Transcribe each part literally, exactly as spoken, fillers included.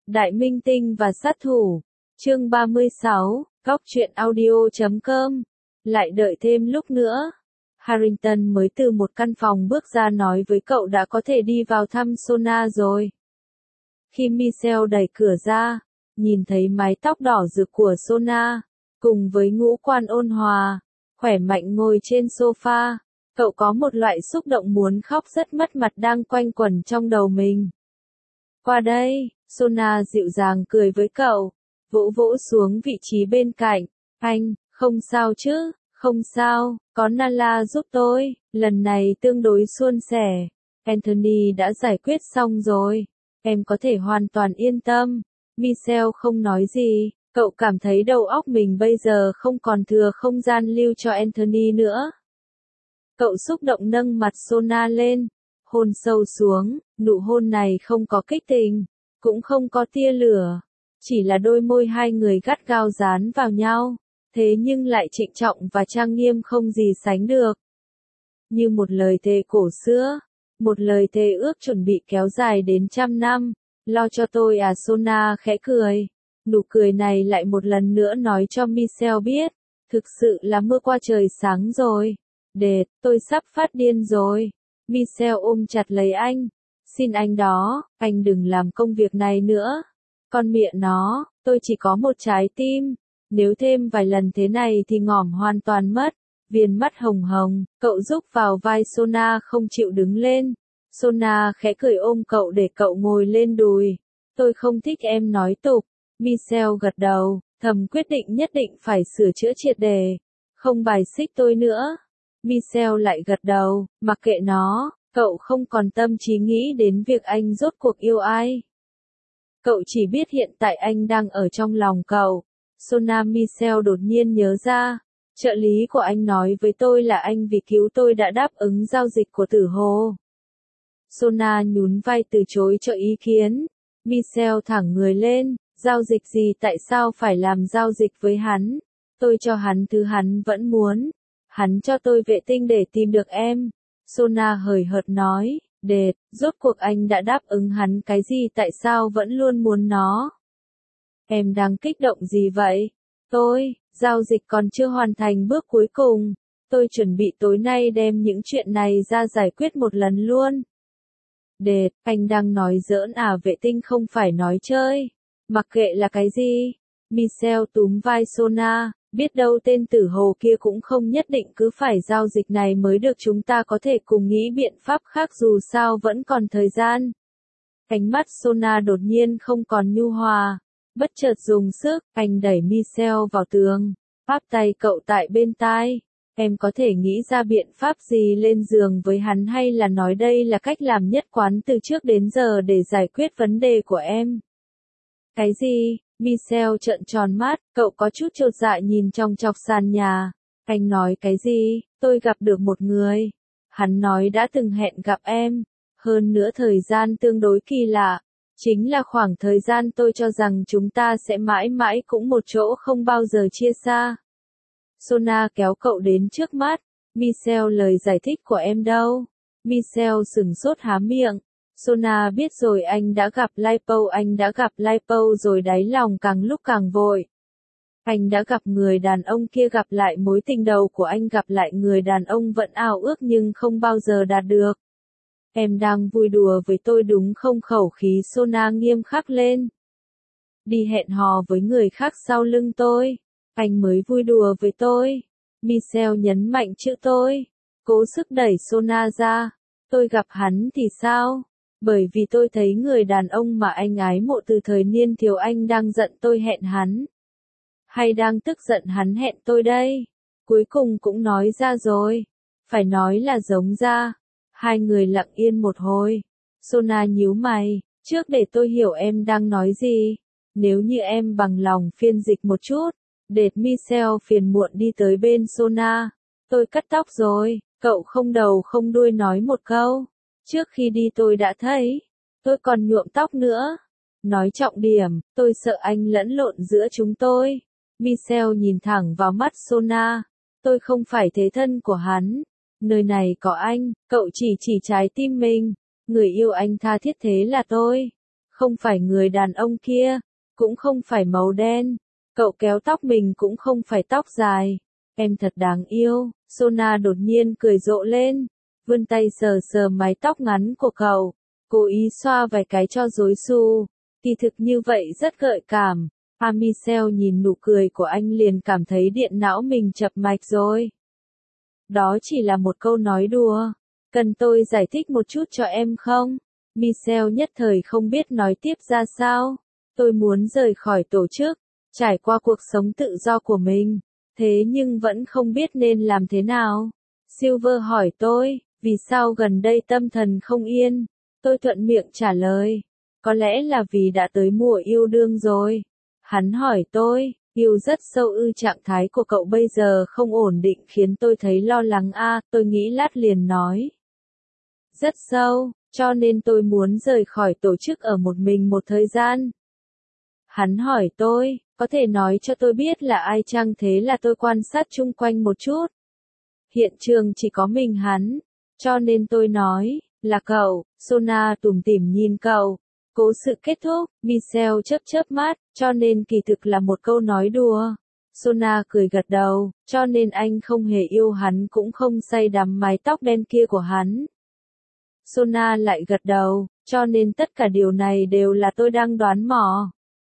Đại minh tinh và sát thủ. Chương ba mươi sáu, góc truyện audio chấm com. Lại đợi thêm lúc nữa. Harrington mới từ một căn phòng bước ra nói với cậu đã có thể đi vào thăm Sona rồi. Khi Michelle đẩy cửa ra, nhìn thấy mái tóc đỏ rực của Sona, cùng với ngũ quan ôn hòa, khỏe mạnh ngồi trên sofa, cậu có một loại xúc động muốn khóc rất mất mặt đang quanh quẩn trong đầu mình. Qua đây, Sona dịu dàng cười với cậu, vỗ vỗ xuống vị trí bên cạnh. Anh, không sao chứ, không sao, có Nala giúp tôi, lần này tương đối suôn sẻ. Anthony đã giải quyết xong rồi, em có thể hoàn toàn yên tâm. Michelle không nói gì, cậu cảm thấy đầu óc mình bây giờ không còn thừa không gian lưu cho Anthony nữa. Cậu xúc động nâng mặt Sona lên, hôn sâu xuống, nụ hôn này không có kích tình, cũng không có tia lửa, chỉ là đôi môi hai người gắt gao dán vào nhau, thế nhưng lại trịnh trọng và trang nghiêm không gì sánh được. Như một lời thề cổ xưa, một lời thề ước chuẩn bị kéo dài đến trăm năm, lo cho tôi à. Sona khẽ cười, nụ cười này lại một lần nữa nói cho Michelle biết, thực sự là mưa qua trời sáng rồi. Đệt, tôi sắp phát điên rồi. Michelle ôm chặt lấy anh. Xin anh đó, anh đừng làm công việc này nữa. Con mẹ nó, tôi chỉ có một trái tim. Nếu thêm vài lần thế này thì ngỏm hoàn toàn mất. Viền mắt hồng hồng, cậu rúc vào vai Sona không chịu đứng lên. Sona khẽ cười ôm cậu để cậu ngồi lên đùi. Tôi không thích em nói tục. Michelle gật đầu, thầm quyết định nhất định phải sửa chữa triệt đề. Không bài xích tôi nữa. Michelle lại gật đầu, mặc kệ nó, cậu không còn tâm trí nghĩ đến việc anh rốt cuộc yêu ai. Cậu chỉ biết hiện tại anh đang ở trong lòng cậu. Sona. Michelle đột nhiên nhớ ra, trợ lý của anh nói với tôi là anh vì cứu tôi đã đáp ứng giao dịch của Tử Hồ. Sona nhún vai từ chối cho ý kiến. Michelle thẳng người lên, giao dịch gì, tại sao phải làm giao dịch với hắn? Tôi cho hắn thứ hắn vẫn muốn. Hắn cho tôi vệ tinh để tìm được em. Sona hời hợt nói, đệt, rốt cuộc anh đã đáp ứng hắn cái gì, tại sao vẫn luôn muốn nó? Em đang kích động gì vậy? Tôi, giao dịch còn chưa hoàn thành bước cuối cùng. Tôi chuẩn bị tối nay đem những chuyện này ra giải quyết một lần luôn. Đệt, anh đang nói giỡn à? Vệ tinh không phải nói chơi. Mặc kệ là cái gì. Michelle túm vai Sona. Biết đâu tên Tử Hồ kia cũng không nhất định cứ phải giao dịch này mới được, chúng ta có thể cùng nghĩ biện pháp khác, dù sao vẫn còn thời gian. Ánh mắt Sona đột nhiên không còn nhu hòa, bất chợt dùng sức, anh đẩy Michelle vào tường, áp tay cậu tại bên tai. Em có thể nghĩ ra biện pháp gì lên giường với hắn, hay là nói đây là cách làm nhất quán từ trước đến giờ để giải quyết vấn đề của em? Cái gì? Michelle trợn tròn mắt, cậu có chút chột dạ nhìn trong chọc sàn nhà. Anh nói cái gì? Tôi gặp được một người. Hắn nói đã từng hẹn gặp em. Hơn nữa thời gian tương đối kỳ lạ. Chính là khoảng thời gian tôi cho rằng chúng ta sẽ mãi mãi cũng một chỗ, không bao giờ chia xa. Sona kéo cậu đến trước mắt. Michelle, lời giải thích của em đâu? Michelle sửng sốt há miệng. Sona biết rồi, anh đã gặp Lipo, anh đã gặp Lipo rồi, đáy lòng càng lúc càng vội. Anh đã gặp người đàn ông kia, gặp lại mối tình đầu của anh, gặp lại người đàn ông vẫn ao ước nhưng không bao giờ đạt được. Em đang vui đùa với tôi đúng không? Khẩu khí Sona nghiêm khắc lên. Đi hẹn hò với người khác sau lưng tôi. Anh mới vui đùa với tôi. Michelle nhấn mạnh chữ tôi. Cố sức đẩy Sona ra. Tôi gặp hắn thì sao? Bởi vì tôi thấy người đàn ông mà anh ái mộ từ thời niên thiếu. Anh đang giận tôi hẹn hắn, hay đang tức giận hắn hẹn tôi đây? Cuối cùng cũng nói ra rồi. Phải nói là giống ra. Hai người lặng yên một hồi. Sona nhíu mày. Trước để tôi hiểu em đang nói gì. Nếu như em bằng lòng phiên dịch một chút. Đệt. Michelle phiền muộn đi tới bên Sona. Tôi cắt tóc rồi. Cậu không đầu không đuôi nói một câu. Trước khi đi tôi đã thấy. Tôi còn nhuộm tóc nữa. Nói trọng điểm, tôi sợ anh lẫn lộn giữa chúng tôi. Michelle nhìn thẳng vào mắt Sona. Tôi không phải thế thân của hắn. Nơi này có anh, cậu chỉ chỉ trái tim mình. Người yêu anh tha thiết thế là tôi. Không phải người đàn ông kia, cũng không phải màu đen. Cậu kéo tóc mình cũng không phải tóc dài. Em thật đáng yêu. Sona đột nhiên cười rộ lên, vươn tay sờ sờ mái tóc ngắn của cậu, cố ý xoa vài cái cho rối xù. Kỳ thực như vậy rất gợi cảm. A Michelle nhìn nụ cười của anh liền cảm thấy điện não mình chập mạch rồi. Đó chỉ là một câu nói đùa. Cần tôi giải thích một chút cho em không? Michelle nhất thời không biết nói tiếp ra sao. Tôi muốn rời khỏi tổ chức, trải qua cuộc sống tự do của mình. Thế nhưng vẫn không biết nên làm thế nào. Silver hỏi tôi, vì sao gần đây tâm thần không yên? Tôi thuận miệng trả lời. Có lẽ là vì đã tới mùa yêu đương rồi. Hắn hỏi tôi, yêu rất sâu ư? Trạng thái của cậu bây giờ không ổn định khiến tôi thấy lo lắng a. À, tôi nghĩ lát liền nói. Rất sâu, cho nên tôi muốn rời khỏi tổ chức ở một mình một thời gian. Hắn hỏi tôi, có thể nói cho tôi biết là ai chăng? Thế là tôi quan sát chung quanh một chút. Hiện trường chỉ có mình hắn, cho nên tôi nói, là cậu. Sona tủm tỉm nhìn cậu. Cố sự kết thúc, Michelle chớp chớp mắt, cho nên kỳ thực là một câu nói đùa. Sona cười gật đầu, cho nên anh không hề yêu hắn cũng không say đắm mái tóc đen kia của hắn. Sona lại gật đầu, cho nên tất cả điều này đều là tôi đang đoán mò.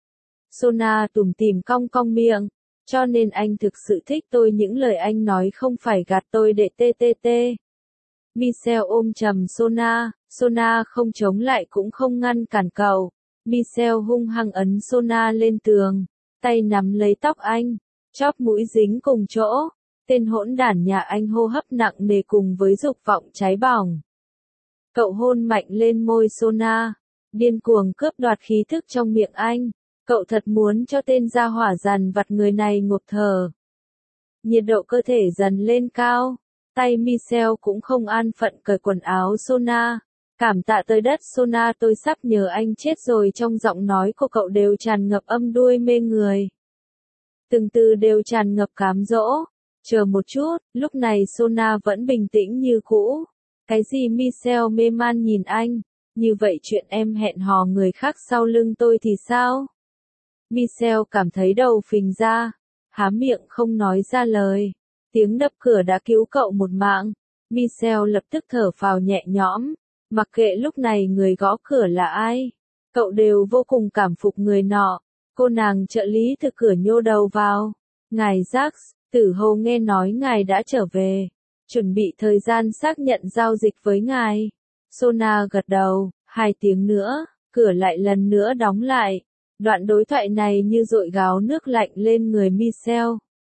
Sona tủm tỉm cong cong miệng, cho nên anh thực sự thích tôi, những lời anh nói không phải gạt tôi để tê tê tê. Michelle ôm chầm Sona, Sona không chống lại cũng không ngăn cản cậu. Michelle hung hăng ấn Sona lên tường, tay nắm lấy tóc anh, chóp mũi dính cùng chỗ. Tên hỗn đản nhà anh hô hấp nặng nề cùng với dục vọng cháy bỏng. Cậu hôn mạnh lên môi Sona, điên cuồng cướp đoạt khí thức trong miệng anh. Cậu thật muốn cho tên gia hỏa dằn vặt người này ngộp thở. Nhiệt độ cơ thể dần lên cao. Tay Michelle cũng không an phận cởi quần áo Sona. Cảm tạ tới đất Sona, tôi sắp nhờ anh chết rồi. Trong giọng nói của cậu đều tràn ngập âm đuôi mê người. Từng từ đều tràn ngập cám dỗ. Chờ một chút, lúc này Sona vẫn bình tĩnh như cũ. Cái gì? Michelle mê man nhìn anh. Như vậy chuyện em hẹn hò người khác sau lưng tôi thì sao? Michelle cảm thấy đầu phình ra, há miệng không nói ra lời. Tiếng đập cửa đã cứu cậu một mạng. Michelle lập tức thở phào nhẹ nhõm. Mặc kệ lúc này người gõ cửa là ai, cậu đều vô cùng cảm phục người nọ. Cô nàng trợ lý từ cửa nhô đầu vào. Ngài Jax, Tử Hầu nghe nói ngài đã trở về. Chuẩn bị thời gian xác nhận giao dịch với ngài. Sona gật đầu, hai tiếng nữa, cửa lại lần nữa đóng lại. Đoạn đối thoại này như dội gáo nước lạnh lên người Michelle.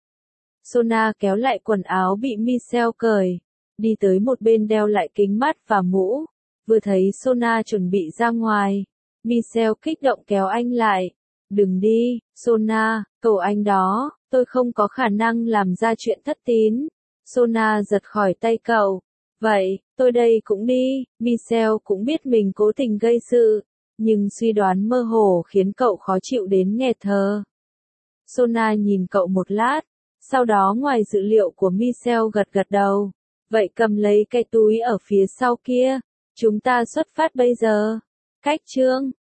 Sona kéo lại quần áo bị Michelle cởi, đi tới một bên đeo lại kính mắt và mũ. Vừa thấy Sona chuẩn bị ra ngoài, Michelle kích động kéo anh lại. Đừng đi, Sona, cầu anh đó, tôi không có khả năng làm ra chuyện thất tín. Sona giật khỏi tay cậu. Vậy, tôi đây cũng đi. Michelle cũng biết mình cố tình gây sự, nhưng suy đoán mơ hồ khiến cậu khó chịu đến nghẹt thở. Sona nhìn cậu một lát, sau đó ngoài dự liệu của Michelle gật gật đầu. Vậy cầm lấy cái túi ở phía sau kia, chúng ta xuất phát bây giờ. Cách chương